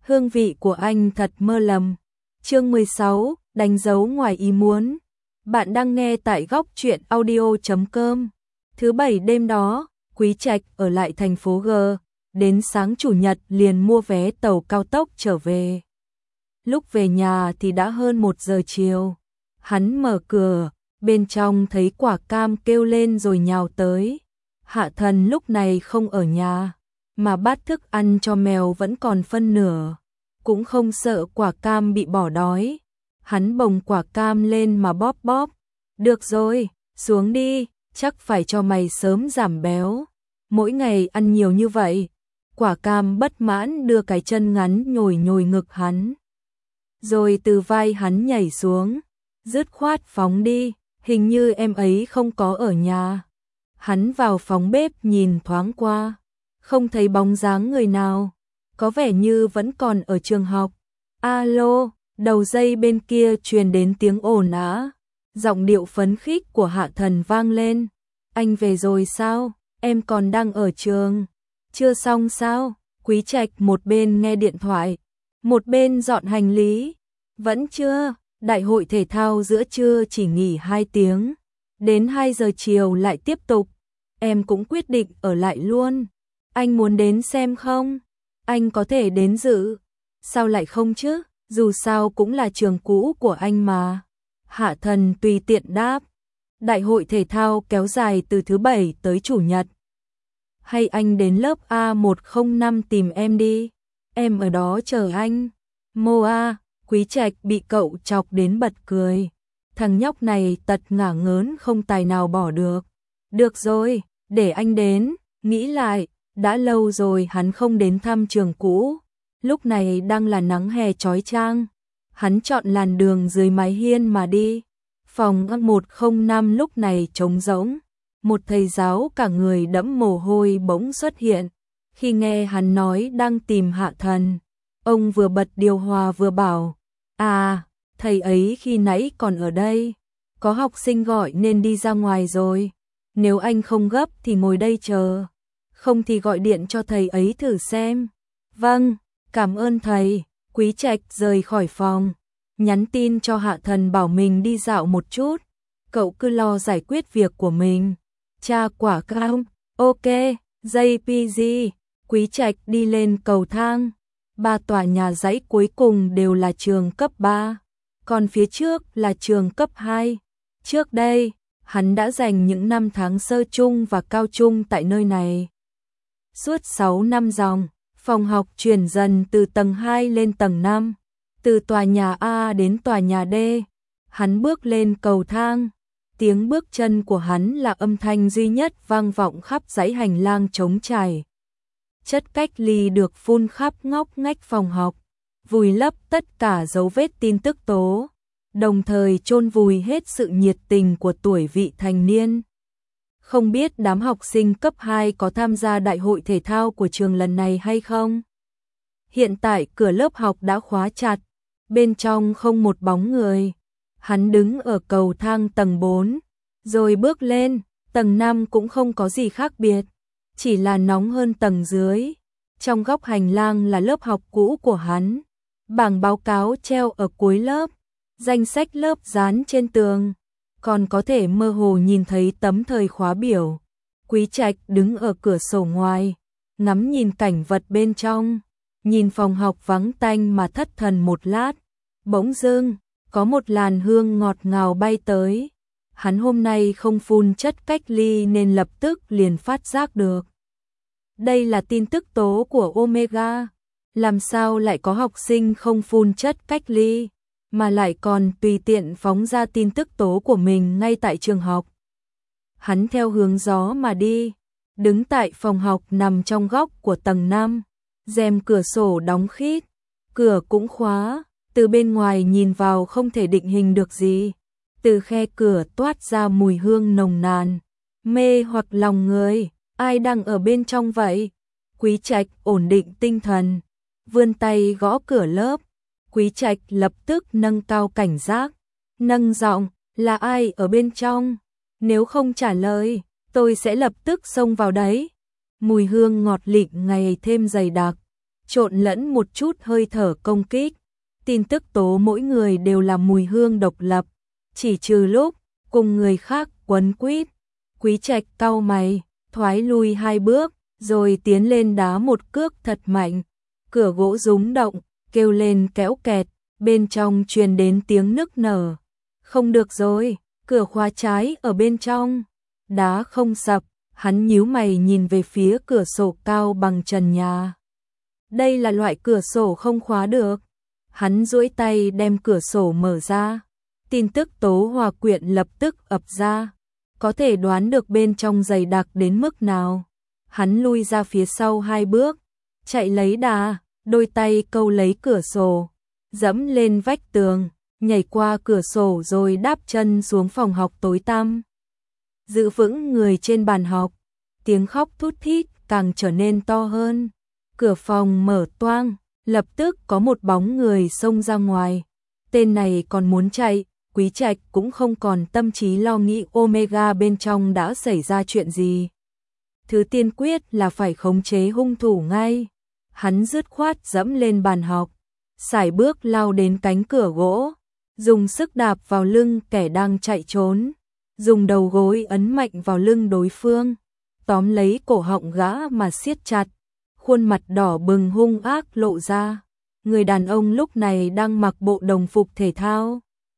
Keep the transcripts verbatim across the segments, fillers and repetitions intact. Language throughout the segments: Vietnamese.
hương vị của anh thật mơ lầm. Chương mười sáu, đánh dấu ngoài ý muốn. Bạn đang nghe tại góc truyện audio chấm com. Thứ bảy đêm đó, Quý Trạch ở lại thành phố G, đến sáng chủ nhật liền mua vé tàu cao tốc trở về. Lúc về nhà thì đã hơn một giờ chiều. Hắn mở cửa, bên trong thấy Quả Cam kêu lên rồi nhào tới. Hạ Thần lúc này không ở nhà, mà bát thức ăn cho mèo vẫn còn phân nửa, cũng không sợ Quả Cam bị bỏ đói. Hắn bồng Quả Cam lên mà bóp bóp. Được rồi, xuống đi, chắc phải cho mày sớm giảm béo. Mỗi ngày ăn nhiều như vậy. Quả Cam bất mãn đưa cái chân ngắn nhồi nhồi ngực hắn. Rồi từ vai hắn nhảy xuống, dứt khoát phóng đi, hình như em ấy không có ở nhà. Hắn vào phòng bếp nhìn thoáng qua, không thấy bóng dáng người nào, có vẻ như vẫn còn ở trường học. Alo, đầu dây bên kia truyền đến tiếng ồn ào, giọng điệu phấn khích của Hạ Thần vang lên. Anh về rồi sao? Em còn đang ở trường. Chưa xong sao? Quý Trạch một bên nghe điện thoại, một bên dọn hành lý. Vẫn chưa, đại hội thể thao giữa trưa chỉ nghỉ hai tiếng, đến hai giờ chiều lại tiếp tục. Em cũng quyết định ở lại luôn. Anh muốn đến xem không? Anh có thể đến dự. Sao lại không chứ? Dù sao cũng là trường cũ của anh mà. Hạ Thần tùy tiện đáp. Đại hội thể thao kéo dài từ thứ bảy tới chủ nhật. Hay anh đến lớp A một không năm tìm em đi. Em ở đó chờ anh. Mô A, Quý Trạch bị cậu chọc đến bật cười. Thằng nhóc này tật ngả ngớn không tài nào bỏ được. Được rồi, để anh đến. Nghĩ lại, đã lâu rồi hắn không đến thăm trường cũ. Lúc này đang là nắng hè chói chang. Hắn chọn làn đường dưới mái hiên mà đi. Phòng một không năm lúc này trống rỗng. Một thầy giáo cả người đẫm mồ hôi bỗng xuất hiện. Khi nghe hắn nói đang tìm Hạ Thần, ông vừa bật điều hòa vừa bảo: À, thầy ấy khi nãy còn ở đây. Có học sinh gọi nên đi ra ngoài rồi. Nếu anh không gấp thì ngồi đây chờ. Không thì gọi điện cho thầy ấy thử xem. Vâng, cảm ơn thầy. Quý Trạch rời khỏi phòng, nhắn tin cho Hạ Thần bảo mình đi dạo một chút. Cậu cứ lo giải quyết việc của mình. Cha Quả Cam, ok, gi pê giê. Quý Trạch đi lên cầu thang. Ba tòa nhà dãy cuối cùng đều là trường cấp ba, còn phía trước là trường cấp hai. Trước đây, hắn đã dành những năm tháng sơ trung và cao trung tại nơi này. Suốt sáu năm dòng, phòng học chuyển dần từ tầng hai lên tầng năm, từ tòa nhà A đến tòa nhà D. Hắn bước lên cầu thang, tiếng bước chân của hắn là âm thanh duy nhất vang vọng khắp dãy hành lang trống trải. Chất cách ly được phun khắp ngóc ngách phòng học, vùi lấp tất cả dấu vết tin tức tố, đồng thời chôn vùi hết sự nhiệt tình của tuổi vị thành niên. Không biết đám học sinh cấp hai có tham gia đại hội thể thao của trường lần này hay không? Hiện tại cửa lớp học đã khóa chặt, bên trong không một bóng người. Hắn đứng ở cầu thang tầng bốn, rồi bước lên. Tầng năm cũng không có gì khác biệt, chỉ là nóng hơn tầng dưới. Trong góc hành lang là lớp học cũ của hắn. Bảng báo cáo treo ở cuối lớp, danh sách lớp dán trên tường, còn có thể mơ hồ nhìn thấy tấm thời khóa biểu. Quý Trạch đứng ở cửa sổ ngoài, ngắm nhìn cảnh vật bên trong, nhìn phòng học vắng tanh mà thất thần một lát. Bỗng dưng, có một làn hương ngọt ngào bay tới. Hắn hôm nay không phun chất cách ly nên lập tức liền phát giác được. Đây là tin tức tố của Omega. Làm sao lại có học sinh không phun chất cách ly, mà lại còn tùy tiện phóng ra tin tức tố của mình ngay tại trường học. Hắn theo hướng gió mà đi, đứng tại phòng học nằm trong góc của tầng năm. Rèm cửa sổ đóng khít, cửa cũng khóa, từ bên ngoài nhìn vào không thể định hình được gì. Từ khe cửa toát ra mùi hương nồng nàn, mê hoặc lòng người. Ai đang ở bên trong vậy? Quý Trạch ổn định tinh thần, vươn tay gõ cửa lớp. Quý Trạch lập tức nâng cao cảnh giác, nâng giọng: là ai ở bên trong? Nếu không trả lời, tôi sẽ lập tức xông vào đấy. Mùi hương ngọt lịm ngày thêm dày đặc, trộn lẫn một chút hơi thở công kích. Tin tức tố mỗi người đều là mùi hương độc lập, chỉ trừ lúc cùng người khác quấn quýt. Quý Trạch cau mày, thoái lui hai bước, rồi tiến lên đá một cước thật mạnh. Cửa gỗ rúng động, kêu lên kéo kẹt, bên trong truyền đến tiếng nức nở. Không được rồi, cửa khóa trái ở bên trong. Đá không sập, hắn nhíu mày nhìn về phía cửa sổ cao bằng trần nhà. Đây là loại cửa sổ không khóa được. Hắn duỗi tay đem cửa sổ mở ra. Tin tức tố hòa quyện lập tức ập ra. Có thể đoán được bên trong dày đặc đến mức nào. Hắn lui ra phía sau hai bước, chạy lấy đà, đôi tay câu lấy cửa sổ, dẫm lên vách tường, nhảy qua cửa sổ rồi đáp chân xuống phòng học tối tăm. Giữ vững người trên bàn học, tiếng khóc thút thít càng trở nên to hơn. Cửa phòng mở toang, lập tức có một bóng người xông ra ngoài. Tên này còn muốn chạy, Quý Trạch cũng không còn tâm trí lo nghĩ Omega bên trong đã xảy ra chuyện gì. Thứ tiên quyết là phải khống chế hung thủ ngay. Hắn dứt khoát dẫm lên bàn học, sải bước lao đến cánh cửa gỗ, dùng sức đạp vào lưng kẻ đang chạy trốn, dùng đầu gối ấn mạnh vào lưng đối phương, tóm lấy cổ họng gã mà siết chặt, khuôn mặt đỏ bừng hung ác lộ ra. Người đàn ông lúc này đang mặc bộ đồng phục thể thao,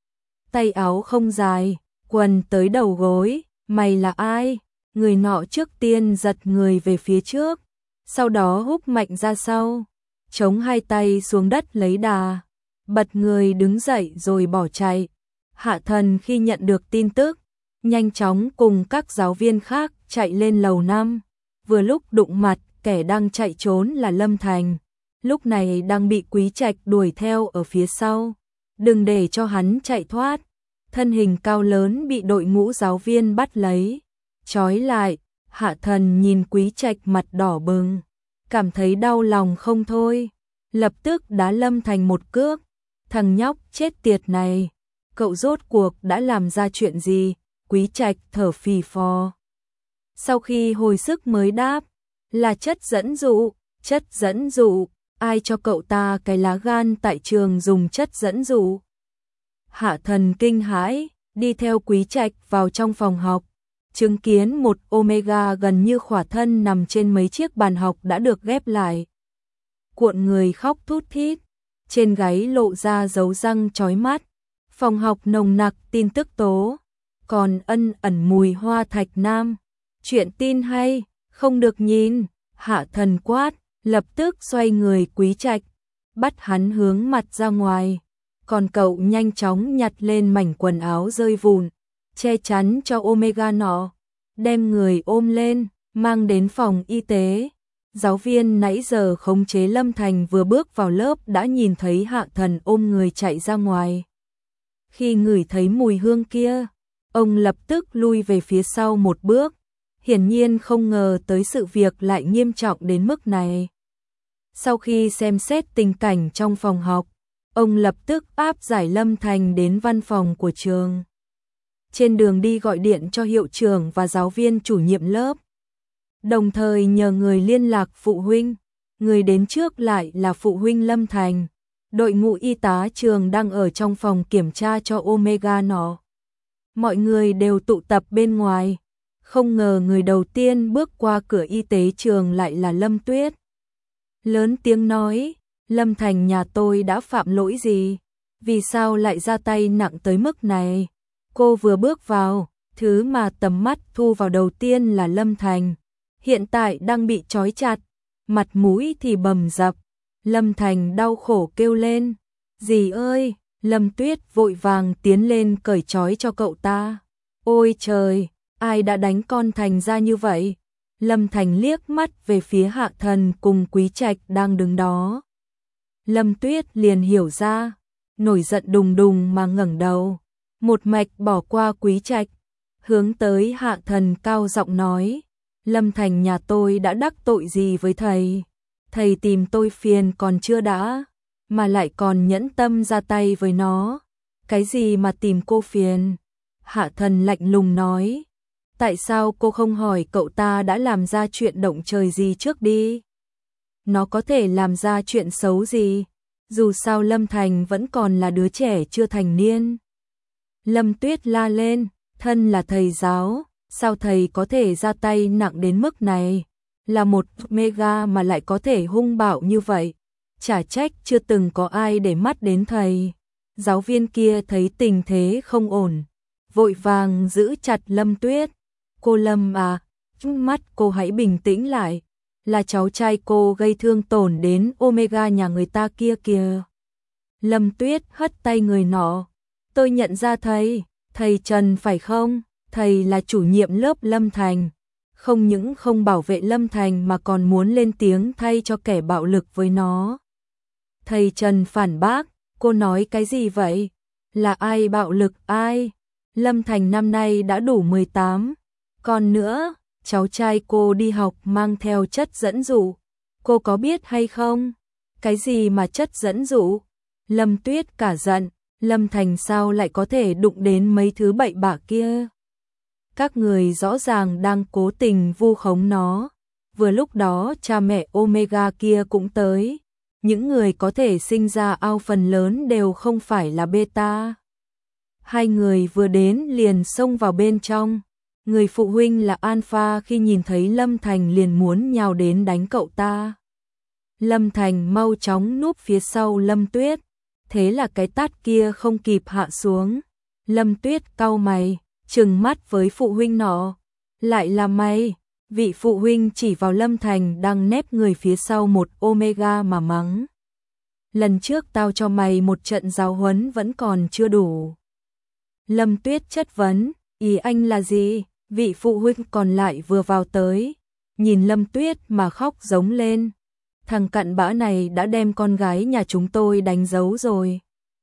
tay áo không dài, quần tới đầu gối. Mày là ai? Người nọ trước tiên giật người về phía trước, sau đó húc mạnh ra sau, chống hai tay xuống đất lấy đà, bật người đứng dậy rồi bỏ chạy. Hạ Thần khi nhận được tin tức, nhanh chóng cùng các giáo viên khác chạy lên lầu năm. Vừa lúc đụng mặt kẻ đang chạy trốn là Lâm Thành, lúc này đang bị Quý Trạch đuổi theo ở phía sau. Đừng để cho hắn chạy thoát. Thân hình cao lớn bị đội ngũ giáo viên bắt lấy, trói lại. Hạ Thần nhìn Quý Trạch mặt đỏ bừng, cảm thấy đau lòng không thôi, lập tức đá Lâm Thành một cước. Thằng nhóc chết tiệt này, cậu rốt cuộc đã làm ra chuyện gì? Quý Trạch thở phì phò. Sau khi hồi sức mới đáp, là chất dẫn dụ. Chất dẫn dụ? Ai cho cậu ta cái lá gan tại trường dùng chất dẫn dụ? Hạ Thần kinh hãi, đi theo Quý Trạch vào trong phòng học, chứng kiến một Omega gần như khỏa thân nằm trên mấy chiếc bàn học đã được ghép lại. Cuộn người khóc thút thít, trên gáy lộ ra dấu răng chói mắt. Phòng học nồng nặc tin tức tố, còn ân ẩn mùi hoa thạch nam. Chuyện tin hay, không được nhìn. Hạ Thần quát, lập tức xoay người Quý Trạch, bắt hắn hướng mặt ra ngoài. Còn cậu nhanh chóng nhặt lên mảnh quần áo rơi vụn, che chắn cho Omega nọ, đem người ôm lên, mang đến phòng y tế. Giáo viên nãy giờ khống chế Lâm Thành vừa bước vào lớp đã nhìn thấy Hạ Thần ôm người chạy ra ngoài. Khi ngửi thấy mùi hương kia, ông lập tức lui về phía sau một bước, hiển nhiên không ngờ tới sự việc lại nghiêm trọng đến mức này. Sau khi xem xét tình cảnh trong phòng học, ông lập tức áp giải Lâm Thành đến văn phòng của trường. Trên đường đi gọi điện cho hiệu trưởng và giáo viên chủ nhiệm lớp, đồng thời nhờ người liên lạc phụ huynh. Người đến trước lại là phụ huynh Lâm Thành. Đội ngũ y tá trường đang ở trong phòng kiểm tra cho Omega nọ. Mọi người đều tụ tập bên ngoài. Không ngờ người đầu tiên bước qua cửa y tế trường lại là Lâm Tuyết. Lớn tiếng nói, Lâm Thành nhà tôi đã phạm lỗi gì? Vì sao lại ra tay nặng tới mức này? Cô vừa bước vào, thứ mà tầm mắt thu vào đầu tiên là Lâm Thành. Hiện tại đang bị trói chặt, mặt mũi thì bầm dập. Lâm Thành đau khổ kêu lên, dì ơi! Lâm Tuyết vội vàng tiến lên cởi trói cho cậu ta. Ôi trời, ai đã đánh con Thành ra như vậy? Lâm Thành liếc mắt về phía Hạ Thần cùng Quý Trạch đang đứng đó. Lâm Tuyết liền hiểu ra, nổi giận đùng đùng mà ngẩng đầu, một mạch bỏ qua Quý Trạch, hướng tới Hạ Thần cao giọng nói, Lâm Thành nhà tôi đã đắc tội gì với thầy? Thầy tìm tôi phiền còn chưa đã, mà lại còn nhẫn tâm ra tay với nó. Cái gì mà tìm cô phiền? Hạ Thần lạnh lùng nói, tại sao cô không hỏi cậu ta đã làm ra chuyện động trời gì trước đi? nó có thể làm ra chuyện xấu gì? Dù sao Lâm Thành vẫn còn là đứa trẻ chưa thành niên. Lâm Tuyết la lên, thân là thầy giáo, sao thầy có thể ra tay nặng đến mức này? Là một mega mà lại có thể hung bạo như vậy. Chả trách chưa từng có ai để mắt đến thầy. Giáo viên kia thấy tình thế không ổn, vội vàng giữ chặt Lâm Tuyết. Cô Lâm à, mắt cô hãy bình tĩnh lại. Là cháu trai cô gây thương tổn đến Omega nhà người ta kia kìa. Lâm Tuyết hất tay người nọ. Tôi nhận ra thầy, thầy Trần phải không? Thầy là chủ nhiệm lớp Lâm Thành. Không những không bảo vệ Lâm Thành mà còn muốn lên tiếng thay cho kẻ bạo lực với nó. Thầy Trần phản bác, cô nói cái gì vậy? Là ai bạo lực ai? Lâm Thành năm nay đã đủ mười tám. Còn nữa, cháu trai cô đi học mang theo chất dẫn dụ. Cô có biết hay không? Cái gì mà chất dẫn dụ? Lâm Tuyết cả giận, Lâm Thành sao lại có thể đụng đến mấy thứ bậy bạ kia? Các người rõ ràng đang cố tình vu khống nó. Vừa lúc đó cha mẹ Omega kia cũng tới. Những người có thể sinh ra ao phần lớn đều không phải là beta. Hai người vừa đến liền xông vào bên trong. Người phụ huynh là Alpha khi nhìn thấy Lâm Thành liền muốn nhào đến đánh cậu ta. Lâm Thành mau chóng núp phía sau Lâm Tuyết. Thế là cái tát kia không kịp hạ xuống. Lâm Tuyết cau mày, trừng mắt với phụ huynh nọ. Lại là mày? Vị phụ huynh chỉ vào Lâm Thành đang nép người phía sau một Omega mà mắng. Lần trước tao cho mày một trận giáo huấn vẫn còn chưa đủ. Lâm Tuyết chất vấn, ý anh là gì? Vị phụ huynh còn lại vừa vào tới, nhìn Lâm Tuyết mà khóc giống lên. Thằng cặn bã này đã đem con gái nhà chúng tôi đánh dấu rồi.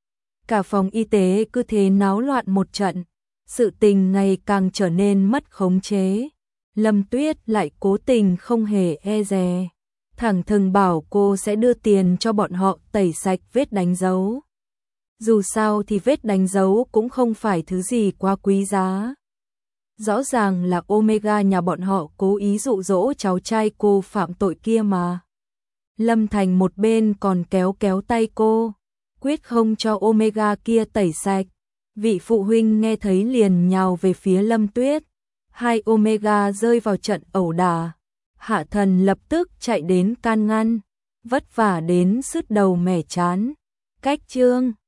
Cả phòng y tế cứ thế náo loạn một trận, sự tình ngày càng trở nên mất khống chế. Lâm Tuyết lại cố tình không hề e dè, thẳng thừng bảo cô sẽ đưa tiền cho bọn họ tẩy sạch vết đánh dấu. Dù sao thì vết đánh dấu cũng không phải thứ gì quá quý giá. Rõ ràng là Omega nhà bọn họ cố ý dụ dỗ cháu trai cô phạm tội kia mà. Lâm Thành một bên còn kéo kéo tay cô, quyết không cho Omega kia tẩy sạch. Vị phụ huynh nghe thấy liền nhào về phía Lâm Tuyết. Hai Omega rơi vào trận ẩu đả. Hạ Thần lập tức chạy đến can ngăn, vất vả đến sứt đầu mẻ chán. Cách chương